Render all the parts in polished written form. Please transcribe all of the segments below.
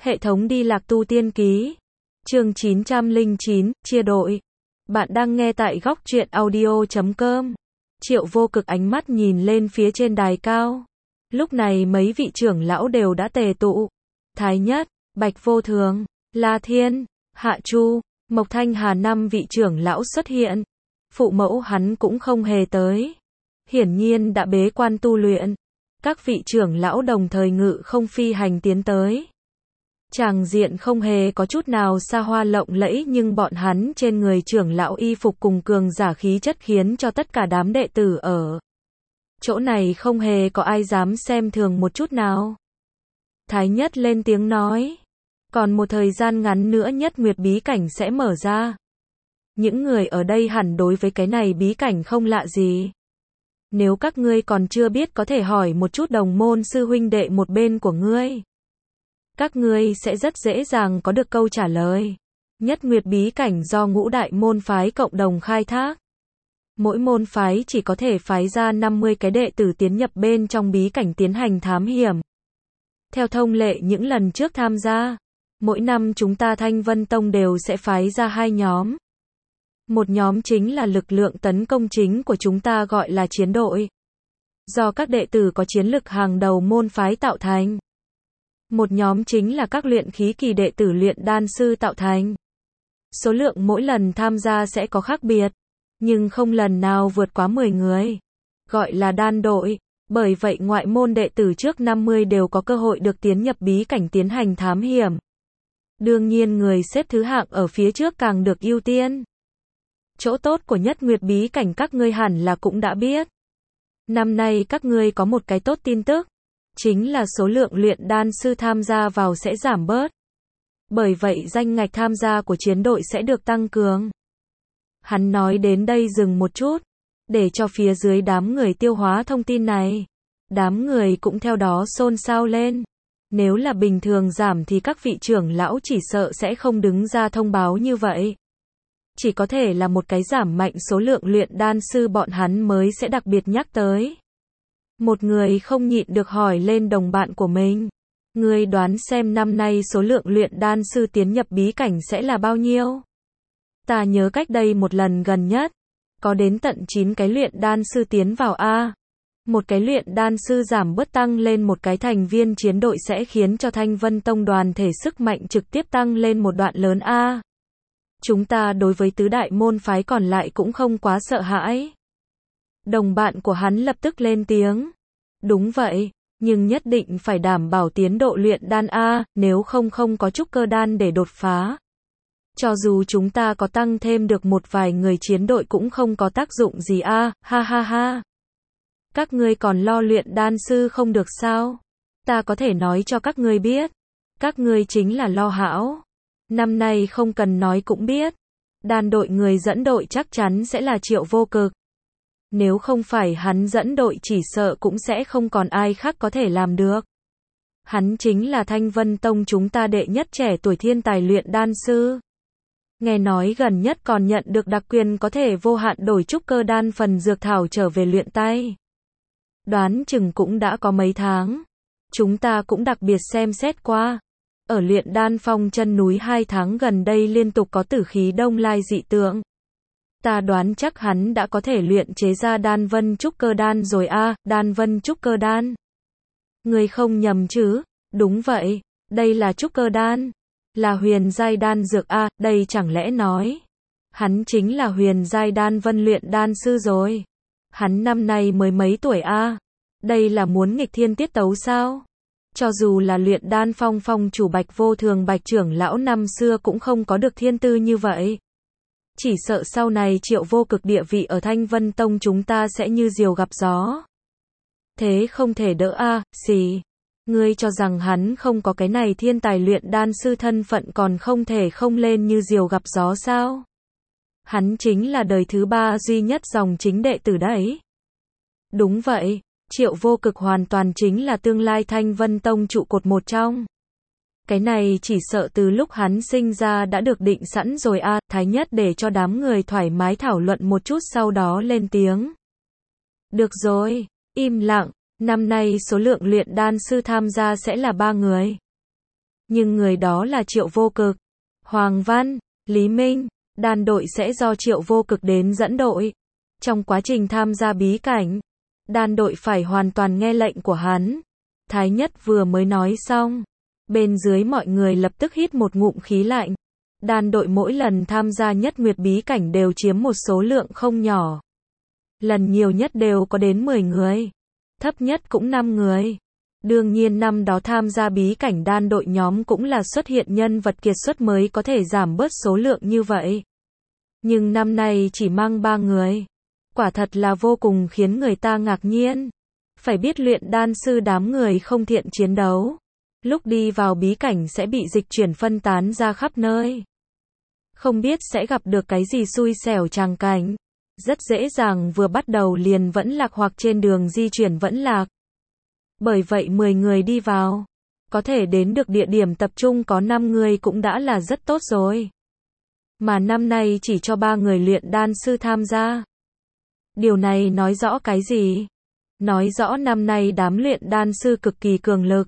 Hệ thống đi lạc tu tiên ký. Chương 909, chia đội. Bạn đang nghe tại góc truyện audio.com. Triệu Vô Cực ánh mắt nhìn lên phía trên đài cao. Lúc này mấy vị trưởng lão đều đã tề tụ. Thái Nhất, Bạch Vô Thường, La Thiên, Hạ Chu, Mộc Thanh Hà năm vị trưởng lão xuất hiện. Phụ mẫu hắn cũng không hề tới. Hiển nhiên đã bế quan tu luyện. Các vị trưởng lão đồng thời ngự không phi hành tiến tới. Tràng diện không hề có chút nào xa hoa lộng lẫy, nhưng bọn hắn trên người trưởng lão y phục cùng cường giả khí chất khiến cho tất cả đám đệ tử ở chỗ này không hề có ai dám xem thường một chút nào. Thái Nhất lên tiếng nói, còn một thời gian ngắn nữa Nhất Nguyệt bí cảnh sẽ mở ra. Những người ở đây hẳn đối với cái này bí cảnh không lạ gì. Nếu các ngươi còn chưa biết có thể hỏi một chút đồng môn sư huynh đệ một bên của ngươi. Các ngươi sẽ rất dễ dàng có được câu trả lời. Nhất Nguyệt bí cảnh do ngũ đại môn phái cộng đồng khai thác. Mỗi môn phái chỉ có thể phái ra 50 cái đệ tử tiến nhập bên trong bí cảnh tiến hành thám hiểm. Theo thông lệ những lần trước tham gia, mỗi năm chúng ta Thanh Vân Tông đều sẽ phái ra 2 nhóm. Một nhóm chính là lực lượng tấn công chính của chúng ta gọi là chiến đội. Do các đệ tử có chiến lực hàng đầu môn phái tạo thành. Một nhóm chính là các luyện khí kỳ đệ tử luyện đan sư tạo thành. Số lượng mỗi lần tham gia sẽ có khác biệt, nhưng không lần nào vượt quá 10 người. Gọi là đan đội, bởi vậy ngoại môn đệ tử trước 50 đều có cơ hội được tiến nhập bí cảnh tiến hành thám hiểm. Đương nhiên người xếp thứ hạng ở phía trước càng được ưu tiên. Chỗ tốt của Nhất Nguyệt bí cảnh các ngươi hẳn là cũng đã biết. Năm nay các ngươi có một cái tốt tin tức. Chính là số lượng luyện đan sư tham gia vào sẽ giảm bớt. Bởi vậy danh ngạch tham gia của chiến đội sẽ được tăng cường. Hắn nói đến đây dừng một chút, để cho phía dưới đám người tiêu hóa thông tin này. Đám người cũng theo đó xôn xao lên. Nếu là bình thường giảm thì các vị trưởng lão chỉ sợ sẽ không đứng ra thông báo như vậy. Chỉ có thể là một cái giảm mạnh số lượng luyện đan sư bọn hắn mới sẽ đặc biệt nhắc tới. Một người không nhịn được hỏi lên đồng bạn của mình. Ngươi đoán xem năm nay số lượng luyện đan sư tiến nhập bí cảnh sẽ là bao nhiêu? Ta nhớ cách đây một lần gần nhất, có đến tận 9 cái luyện đan sư tiến vào A. Một cái luyện đan sư giảm bớt tăng lên một cái thành viên chiến đội sẽ khiến cho Thanh Vân Tông đoàn thể sức mạnh trực tiếp tăng lên một đoạn lớn A. Chúng ta đối với tứ đại môn phái còn lại cũng không quá sợ hãi. Đồng bạn của hắn lập tức lên tiếng. Đúng vậy, nhưng nhất định phải đảm bảo tiến độ luyện đan A, nếu không có trúc cơ đan để đột phá. Cho dù chúng ta có tăng thêm được một vài người chiến đội cũng không có tác dụng gì A, ha ha ha. Các ngươi còn lo luyện đan sư không được sao? Ta có thể nói cho các ngươi biết. Các ngươi chính là lo hão. Năm nay không cần nói cũng biết. Đan đội người dẫn đội chắc chắn sẽ là Triệu Vô Cực. Nếu không phải hắn dẫn đội chỉ sợ cũng sẽ không còn ai khác có thể làm được. Hắn chính là Thanh Vân Tông chúng ta đệ nhất trẻ tuổi thiên tài luyện đan sư. Nghe nói gần nhất còn nhận được đặc quyền có thể vô hạn đổi trúc cơ đan phần dược thảo trở về luyện tay. Đoán chừng cũng đã có mấy tháng. Chúng ta cũng đặc biệt xem xét qua. Ở luyện đan phong chân núi 2 tháng gần đây liên tục có tử khí đông lai dị tượng. Ta đoán chắc hắn đã có thể luyện chế ra đan vân trúc cơ đan rồi a, đan vân trúc cơ đan. Người không nhầm chứ? Đúng vậy, đây là trúc cơ đan. Là huyền giai đan dược a, đây chẳng lẽ nói. Hắn chính là huyền giai đan vân luyện đan sư rồi. Hắn năm nay mới mấy tuổi a. Đây là muốn nghịch thiên tiết tấu sao? Cho dù là luyện đan phong phong chủ Bạch Vô Thường Bạch trưởng lão năm xưa cũng không có được thiên tư như vậy. Chỉ sợ sau này Triệu Vô Cực địa vị ở Thanh Vân Tông chúng ta sẽ như diều gặp gió. Thế không thể đỡ a, xì. Ngươi cho rằng hắn không có cái này thiên tài luyện đan sư thân phận còn không thể không lên như diều gặp gió sao? Hắn chính là đời thứ 3 duy nhất dòng chính đệ tử đấy. Đúng vậy, Triệu Vô Cực hoàn toàn chính là tương lai Thanh Vân Tông trụ cột một trong. Cái này chỉ sợ từ lúc hắn sinh ra đã được định sẵn rồi a. Thái Nhất để cho đám người thoải mái thảo luận một chút sau đó lên tiếng. Được rồi, im lặng, năm nay số lượng luyện đan sư tham gia sẽ là 3 người. Nhưng người đó là Triệu Vô Cực, Hoàng Văn, Lý Minh. Đan đội sẽ do Triệu Vô Cực đến dẫn đội. Trong quá trình tham gia bí cảnh, đan đội phải hoàn toàn nghe lệnh của hắn. Thái Nhất vừa mới nói xong, bên dưới mọi người lập tức hít một ngụm khí lạnh. Đan đội mỗi lần tham gia Nhất Nguyệt bí cảnh đều chiếm một số lượng không nhỏ. Lần nhiều nhất đều có đến 10 người, thấp nhất cũng 5 người. Đương nhiên năm đó tham gia bí cảnh đan đội nhóm cũng là xuất hiện nhân vật kiệt xuất mới có thể giảm bớt số lượng như vậy. Nhưng năm nay chỉ mang 3 người. Quả thật là vô cùng khiến người ta ngạc nhiên. Phải biết luyện đan sư đám người không thiện chiến đấu. Lúc đi vào bí cảnh sẽ bị dịch chuyển phân tán ra khắp nơi. Không biết sẽ gặp được cái gì xui xẻo tràng cảnh. Rất dễ dàng vừa bắt đầu liền vẫn lạc hoặc trên đường di chuyển vẫn lạc. Bởi vậy 10 người đi vào, có thể đến được địa điểm tập trung có 5 người cũng đã là rất tốt rồi. Mà năm nay chỉ cho 3 người luyện đan sư tham gia. Điều này nói rõ cái gì? Nói rõ năm nay đám luyện đan sư cực kỳ cường lực.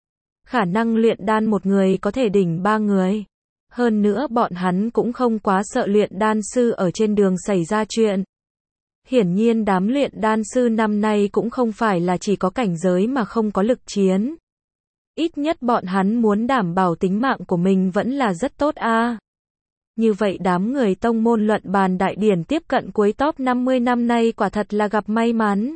Khả năng luyện đan một người có thể đỉnh 3 người. Hơn nữa bọn hắn cũng không quá sợ luyện đan sư ở trên đường xảy ra chuyện. Hiển nhiên đám luyện đan sư năm nay cũng không phải là chỉ có cảnh giới mà không có lực chiến. Ít nhất bọn hắn muốn đảm bảo tính mạng của mình vẫn là rất tốt a. Như vậy đám người tông môn luận bàn đại điển tiếp cận cuối top 50 năm nay quả thật là gặp may mắn.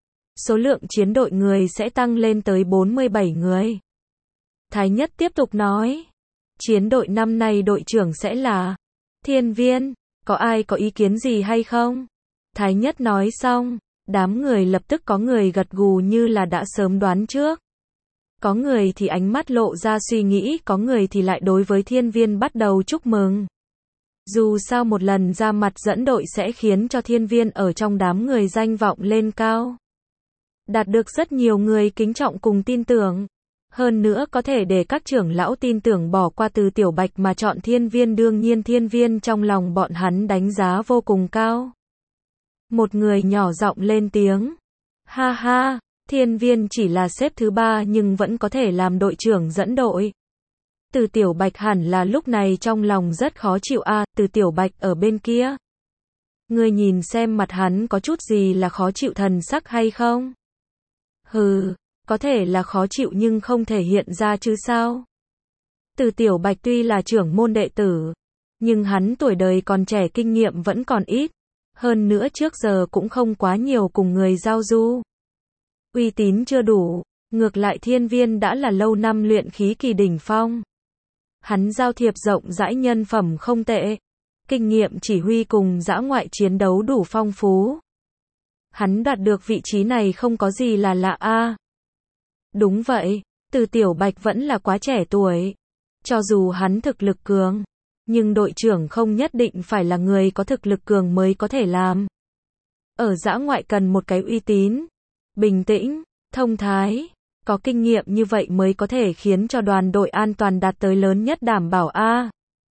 Số lượng chiến đội người sẽ tăng lên tới 47 người. Thái Nhất tiếp tục nói. Chiến đội năm nay đội trưởng sẽ là Thiên Viên, có ai có ý kiến gì hay không? Thái Nhất nói xong, đám người lập tức có người gật gù như là đã sớm đoán trước. Có người thì ánh mắt lộ ra suy nghĩ, có người thì lại đối với Thiên Viên bắt đầu chúc mừng. Dù sao một lần ra mặt dẫn đội sẽ khiến cho Thiên Viên ở trong đám người danh vọng lên cao. Đạt được rất nhiều người kính trọng cùng tin tưởng. Hơn nữa có thể để các trưởng lão tin tưởng bỏ qua Từ Tiểu Bạch mà chọn Thiên Viên, đương nhiên Thiên Viên trong lòng bọn hắn đánh giá vô cùng cao. Một người nhỏ giọng lên tiếng. Ha ha, Thiên Viên chỉ là xếp thứ 3 nhưng vẫn có thể làm đội trưởng dẫn đội. Từ Tiểu Bạch hẳn là lúc này trong lòng rất khó chịu a. Từ Tiểu Bạch ở bên kia. Ngươi nhìn xem mặt hắn có chút gì là khó chịu thần sắc hay không? Hừ, có thể là khó chịu nhưng không thể hiện ra chứ sao? Từ Tiểu Bạch tuy là trưởng môn đệ tử, nhưng hắn tuổi đời còn trẻ, kinh nghiệm vẫn còn ít. Hơn nữa trước giờ cũng không quá nhiều cùng người giao du. Uy tín chưa đủ, ngược lại Thiên Viên đã là lâu năm luyện khí kỳ đỉnh phong. Hắn giao thiệp rộng rãi, nhân phẩm không tệ. Kinh nghiệm chỉ huy cùng dã ngoại chiến đấu đủ phong phú. Hắn đạt được vị trí này không có gì là lạ a. Đúng vậy, Từ Tiểu Bạch vẫn là quá trẻ tuổi. Cho dù hắn thực lực cường, nhưng đội trưởng không nhất định phải là người có thực lực cường mới có thể làm. Ở dã ngoại cần một cái uy tín, bình tĩnh, thông thái, có kinh nghiệm như vậy mới có thể khiến cho đoàn đội an toàn đạt tới lớn nhất đảm bảo a.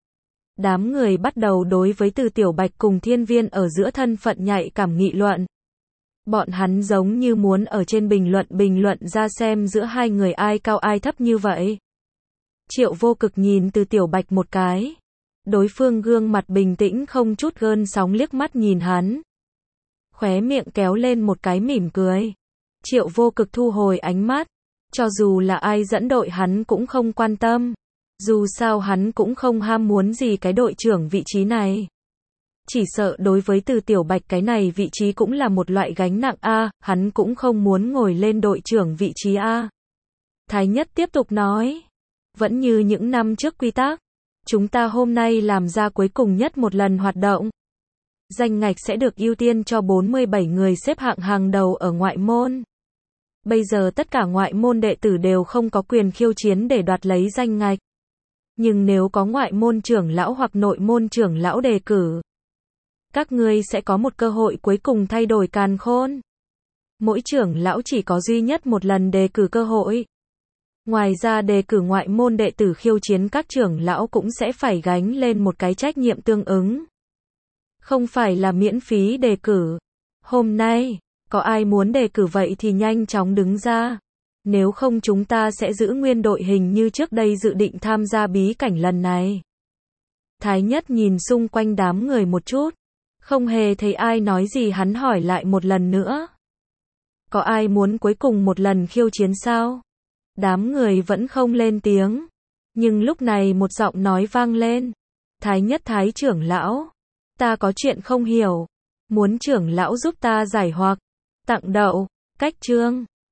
Đám người bắt đầu đối với Từ Tiểu Bạch cùng Thiên Viên ở giữa thân phận nhạy cảm nghị luận. Bọn hắn giống như muốn ở trên bình luận ra xem giữa hai người ai cao ai thấp như vậy. Triệu Vô Cực nhìn Từ Tiểu Bạch một cái. Đối phương gương mặt bình tĩnh không chút gợn sóng liếc mắt nhìn hắn. Khóe miệng kéo lên một cái mỉm cười. Triệu Vô Cực thu hồi ánh mắt. Cho dù là ai dẫn đội hắn cũng không quan tâm. Dù sao hắn cũng không ham muốn gì cái đội trưởng vị trí này. Chỉ sợ đối với Từ Tiểu Bạch cái này vị trí cũng là một loại gánh nặng a, hắn cũng không muốn ngồi lên đội trưởng vị trí a. Thái Nhất tiếp tục nói. Vẫn như những năm trước quy tắc. Chúng ta hôm nay làm ra cuối cùng nhất một lần hoạt động. Danh ngạch sẽ được ưu tiên cho 47 người xếp hạng hàng đầu ở ngoại môn. Bây giờ tất cả ngoại môn đệ tử đều không có quyền khiêu chiến để đoạt lấy danh ngạch. Nhưng nếu có ngoại môn trưởng lão hoặc nội môn trưởng lão đề cử, các ngươi sẽ có một cơ hội cuối cùng thay đổi càn khôn. Mỗi trưởng lão chỉ có duy nhất một lần đề cử cơ hội. Ngoài ra đề cử ngoại môn đệ tử khiêu chiến các trưởng lão cũng sẽ phải gánh lên một cái trách nhiệm tương ứng. Không phải là miễn phí đề cử. Hôm nay, có ai muốn đề cử vậy thì nhanh chóng đứng ra. Nếu không chúng ta sẽ giữ nguyên đội hình như trước đây dự định tham gia bí cảnh lần này. Thái Nhất nhìn xung quanh đám người một chút. Không hề thấy ai nói gì, hắn hỏi lại một lần nữa. Có ai muốn cuối cùng một lần khiêu chiến sao? Đám người vẫn không lên tiếng. Nhưng lúc này một giọng nói vang lên. Thái Nhất Thái trưởng lão. Ta có chuyện không hiểu. Muốn trưởng lão giúp ta giải hoặc. Tặng đậu. Cách chương.